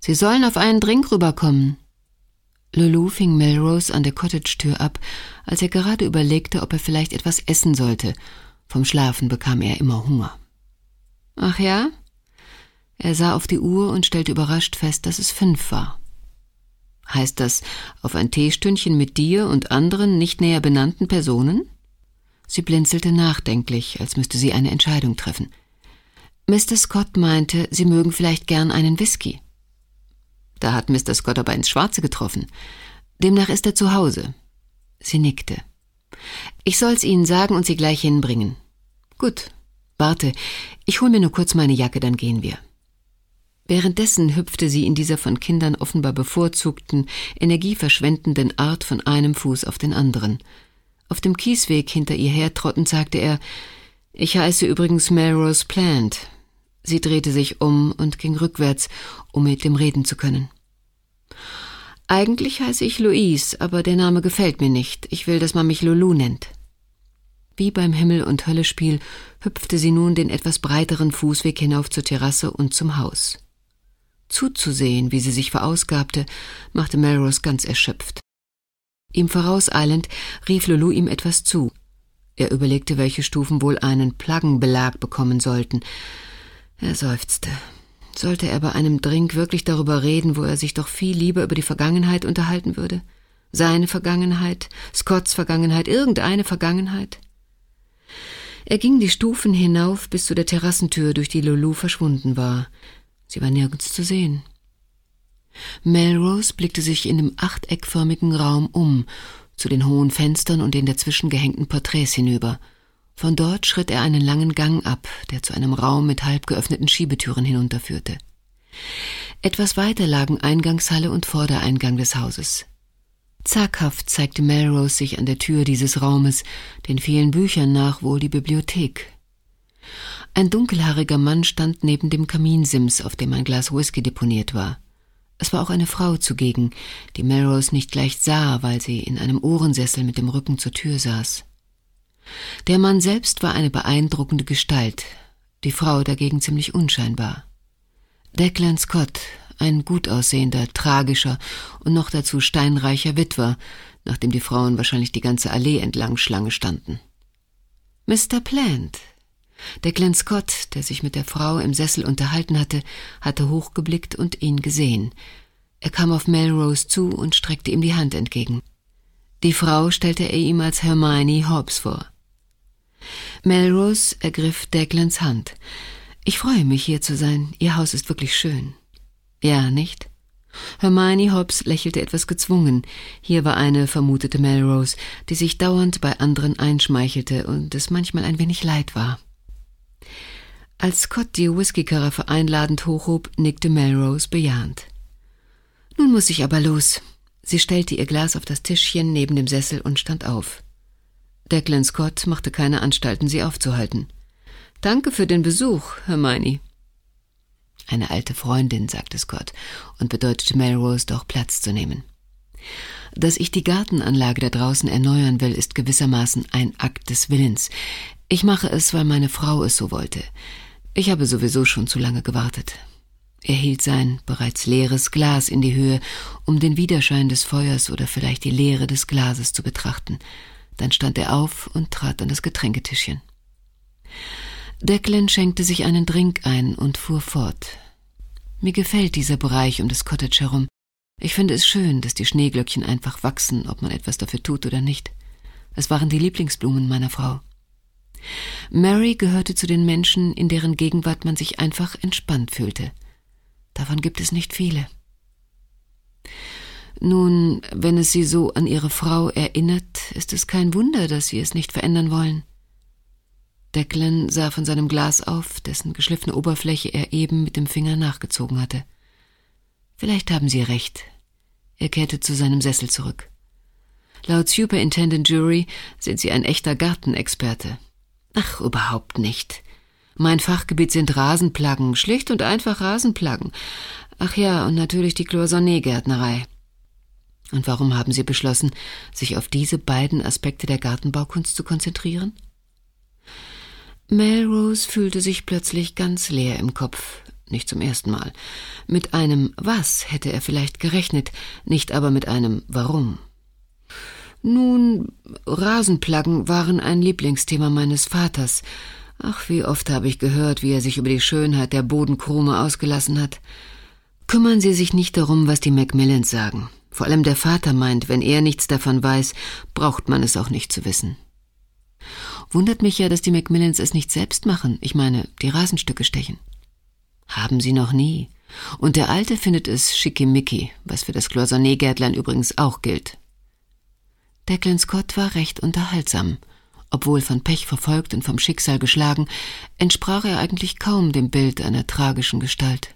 »Sie sollen auf einen Drink rüberkommen.« Lulu fing Melrose an der Cottage-Tür ab, als er gerade überlegte, ob er vielleicht etwas essen sollte. Vom Schlafen bekam er immer Hunger. »Ach ja?« Er sah auf die Uhr und stellte überrascht fest, dass es 5 war. »Heißt das, auf ein Teestündchen mit dir und anderen nicht näher benannten Personen?« Sie blinzelte nachdenklich, als müsste sie eine Entscheidung treffen. »Mr. Scott meinte, Sie mögen vielleicht gern einen Whisky.« Da hat Mr. Scott aber ins Schwarze getroffen. Demnach ist er zu Hause. Sie nickte. »Ich soll's Ihnen sagen und Sie gleich hinbringen.« »Gut. Warte, ich hol mir nur kurz meine Jacke, dann gehen wir.« Währenddessen hüpfte sie in dieser von Kindern offenbar bevorzugten, energieverschwendenden Art von einem Fuß auf den anderen. Auf dem Kiesweg hinter ihr hertrottend sagte er, »Ich heiße übrigens Melrose Plant.« Sie drehte sich um und ging rückwärts, um mit ihm reden zu können. »Eigentlich heiße ich Louise, aber der Name gefällt mir nicht. Ich will, dass man mich Lulu nennt.« Wie beim Himmel- und Höllespiel hüpfte sie nun den etwas breiteren Fußweg hinauf zur Terrasse und zum Haus. Zuzusehen, wie sie sich verausgabte, machte Melrose ganz erschöpft. Ihm vorauseilend rief Lulu ihm etwas zu. Er überlegte, welche Stufen wohl einen Plaggenbelag bekommen sollten. Er seufzte. Sollte er bei einem Drink wirklich darüber reden, wo er sich doch viel lieber über die Vergangenheit unterhalten würde? Seine Vergangenheit, Scotts Vergangenheit, irgendeine Vergangenheit? Er ging die Stufen hinauf bis zu der Terrassentür, durch die Lulu verschwunden war. Sie war nirgends zu sehen. Melrose blickte sich in dem achteckförmigen Raum um, zu den hohen Fenstern und den dazwischen gehängten Porträts hinüber. Von dort schritt er einen langen Gang ab, der zu einem Raum mit halb geöffneten Schiebetüren hinunterführte. Etwas weiter lagen Eingangshalle und Vordereingang des Hauses. Zaghaft zeigte Melrose sich an der Tür dieses Raumes, den vielen Büchern nach wohl die Bibliothek. Ein dunkelhaariger Mann stand neben dem Kaminsims, auf dem ein Glas Whisky deponiert war. Es war auch eine Frau zugegen, die Melrose nicht gleich sah, weil sie in einem Ohrensessel mit dem Rücken zur Tür saß. Der Mann selbst war eine beeindruckende Gestalt, die Frau dagegen ziemlich unscheinbar. Declan Scott, ein gut aussehender, tragischer und noch dazu steinreicher Witwer, nachdem die Frauen wahrscheinlich die ganze Allee entlang Schlange standen. Mr. Plant. Declan Scott, der sich mit der Frau im Sessel unterhalten hatte hochgeblickt und ihn gesehen. Er kam auf Melrose zu und streckte ihm die Hand entgegen. Die Frau stellte er ihm als Hermione Hobbs vor. Melrose ergriff Declans Hand. »Ich freue mich, hier zu sein. Ihr Haus ist wirklich schön.« »Ja, nicht?« Hermione Hobbs lächelte etwas gezwungen. Hier war eine, vermutete Melrose, die sich dauernd bei anderen einschmeichelte und es manchmal ein wenig leid war. Als Scott die Whiskykaraffe einladend hochhob, nickte Melrose bejahend. »Nun muss ich aber los.« Sie stellte ihr Glas auf das Tischchen neben dem Sessel und stand auf. Declan Scott machte keine Anstalten, sie aufzuhalten. »Danke für den Besuch, Hermione.« »Eine alte Freundin«, sagte Scott und bedeutete Melrose, doch Platz zu nehmen. »Dass ich die Gartenanlage da draußen erneuern will, ist gewissermaßen ein Akt des Willens. Ich mache es, weil meine Frau es so wollte. Ich habe sowieso schon zu lange gewartet.« Er hielt sein bereits leeres Glas in die Höhe, um den Widerschein des Feuers oder vielleicht die Leere des Glases zu betrachten. Dann stand er auf und trat an das Getränketischchen. Declan schenkte sich einen Drink ein und fuhr fort. »Mir gefällt dieser Bereich um das Cottage herum. Ich finde es schön, dass die Schneeglöckchen einfach wachsen, ob man etwas dafür tut oder nicht. Es waren die Lieblingsblumen meiner Frau.« Mary gehörte zu den Menschen, in deren Gegenwart man sich einfach entspannt fühlte. Davon gibt es nicht viele. Nun, wenn es Sie so an Ihre Frau erinnert, ist es kein Wunder, dass Sie es nicht verändern wollen. Declan sah von seinem Glas auf, dessen geschliffene Oberfläche er eben mit dem Finger nachgezogen hatte. »Vielleicht haben Sie recht.« Er kehrte zu seinem Sessel zurück. »Laut Superintendent Jury sind Sie ein echter Gartenexperte.« »Ach, überhaupt nicht. Mein Fachgebiet sind Rasenplaggen, schlicht und einfach Rasenplaggen. Ach ja, und natürlich die Cloisonné-Gärtnerei.« »Und warum haben Sie beschlossen, sich auf diese beiden Aspekte der Gartenbaukunst zu konzentrieren?« Melrose fühlte sich plötzlich ganz leer im Kopf. nicht zum ersten Mal. Mit einem Was hätte er vielleicht gerechnet, nicht aber mit einem Warum. Nun, Rasenplaggen waren ein Lieblingsthema meines Vaters. Ach, wie oft habe ich gehört, wie er sich über die Schönheit der Bodenkrume ausgelassen hat. Kümmern Sie sich nicht darum, was die Macmillans sagen. Vor allem der Vater meint, wenn er nichts davon weiß, braucht man es auch nicht zu wissen. Wundert mich ja, dass die Macmillans es nicht selbst machen. Ich meine, die Rasenstücke stechen. Haben sie noch nie. Und der Alte findet es schickimicki, was für das Cloisonné-Gärtlein übrigens auch gilt. Declan Scott war recht unterhaltsam. Obwohl von Pech verfolgt und vom Schicksal geschlagen, entsprach er eigentlich kaum dem Bild einer tragischen Gestalt.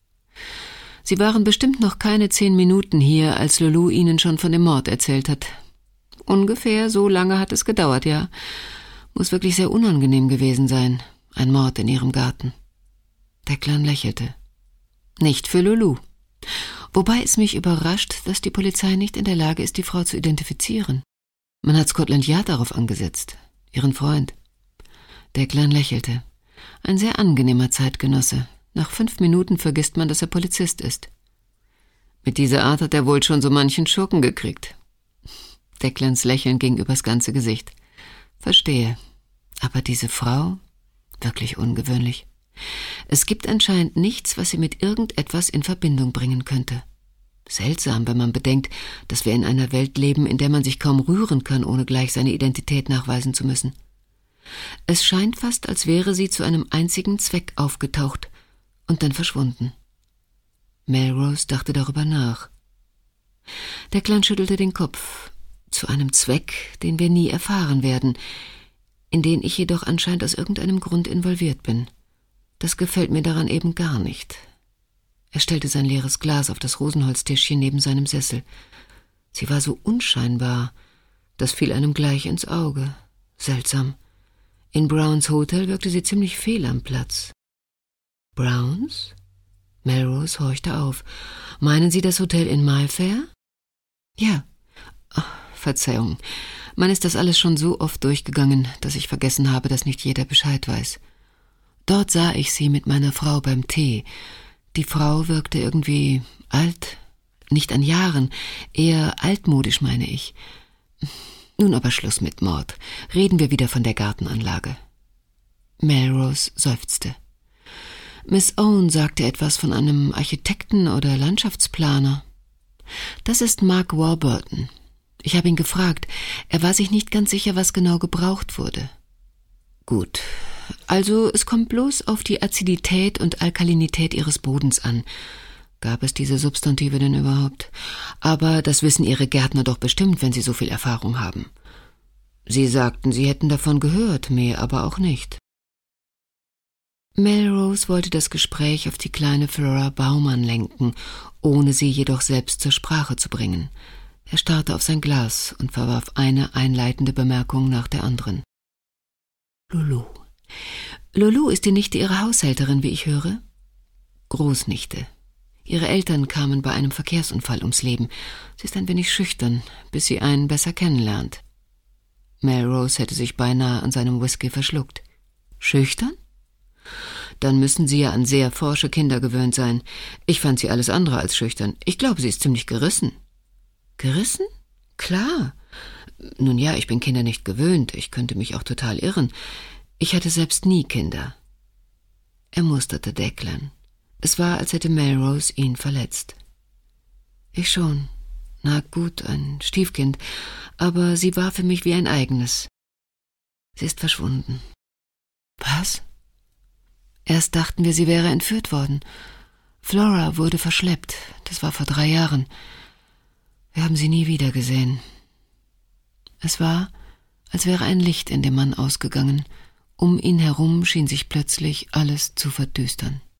Sie waren bestimmt noch keine 10 Minuten hier, als Lulu ihnen schon von dem Mord erzählt hat. Ungefähr so lange hat es gedauert, ja. Muss wirklich sehr unangenehm gewesen sein, ein Mord in ihrem Garten. Declan lächelte. Nicht für Lulu. Wobei es mich überrascht, dass die Polizei nicht in der Lage ist, die Frau zu identifizieren. Man hat Scotland Yard darauf angesetzt, ihren Freund. Declan lächelte. Ein sehr angenehmer Zeitgenosse. Nach 5 Minuten vergisst man, dass er Polizist ist. Mit dieser Art hat er wohl schon so manchen Schurken gekriegt. Declans Lächeln ging übers ganze Gesicht. Verstehe. Aber diese Frau? Wirklich ungewöhnlich. Es gibt anscheinend nichts, was sie mit irgendetwas in Verbindung bringen könnte. Seltsam, wenn man bedenkt, dass wir in einer Welt leben, in der man sich kaum rühren kann, ohne gleich seine Identität nachweisen zu müssen. Es scheint fast, als wäre sie zu einem einzigen Zweck aufgetaucht und dann verschwunden. Melrose dachte darüber nach. Declan schüttelte den Kopf. Zu einem Zweck, den wir nie erfahren werden, in den ich jedoch anscheinend aus irgendeinem Grund involviert bin. Das gefällt mir daran eben gar nicht. Er stellte sein leeres Glas auf das Rosenholztischchen neben seinem Sessel. Sie war so unscheinbar, das fiel einem gleich ins Auge. Seltsam. In Browns Hotel wirkte sie ziemlich fehl am Platz. Browns? Melrose horchte auf. Meinen Sie das Hotel in Mayfair? Ja. Oh, Verzeihung. Man ist das alles schon so oft durchgegangen, dass ich vergessen habe, dass nicht jeder Bescheid weiß. Dort sah ich sie mit meiner Frau beim Tee. Die Frau wirkte irgendwie alt, nicht an Jahren, eher altmodisch, meine ich. Nun aber Schluss mit Mord. Reden wir wieder von der Gartenanlage. Melrose seufzte. Miss Owen sagte etwas von einem Architekten oder Landschaftsplaner. Das ist Mark Warburton. Ich habe ihn gefragt. Er war sich nicht ganz sicher, was genau gebraucht wurde. Gut. Also es kommt bloß auf die Azidität und Alkalinität Ihres Bodens an. Gab es diese Substantive denn überhaupt? Aber das wissen Ihre Gärtner doch bestimmt, wenn Sie so viel Erfahrung haben. Sie sagten, Sie hätten davon gehört, mehr aber auch nicht. Melrose wollte das Gespräch auf die kleine Flora Baumann lenken, ohne sie jedoch selbst zur Sprache zu bringen. Er starrte auf sein Glas und verwarf eine einleitende Bemerkung nach der anderen. Lulu. Lulu ist die Nichte Ihrer Haushälterin, wie ich höre? Großnichte. Ihre Eltern kamen bei einem Verkehrsunfall ums Leben. Sie ist ein wenig schüchtern, bis sie einen besser kennenlernt. Melrose hätte sich beinahe an seinem Whisky verschluckt. Schüchtern? Dann müssen Sie ja an sehr forsche Kinder gewöhnt sein. Ich fand sie alles andere als schüchtern. Ich glaube, sie ist ziemlich gerissen. Gerissen? Klar. Nun ja, ich bin Kinder nicht gewöhnt. Ich könnte mich auch total irren. Ich hatte selbst nie Kinder. Er musterte Declan. Es war, als hätte Melrose ihn verletzt. Ich schon. Na gut, ein Stiefkind. Aber sie war für mich wie ein eigenes. Sie ist verschwunden. Was? Erst dachten wir, sie wäre entführt worden. Flora wurde verschleppt. Das war vor 3 Jahren. Wir haben sie nie wieder gesehen. Es war, als wäre ein Licht in dem Mann ausgegangen. Um ihn herum schien sich plötzlich alles zu verdüstern.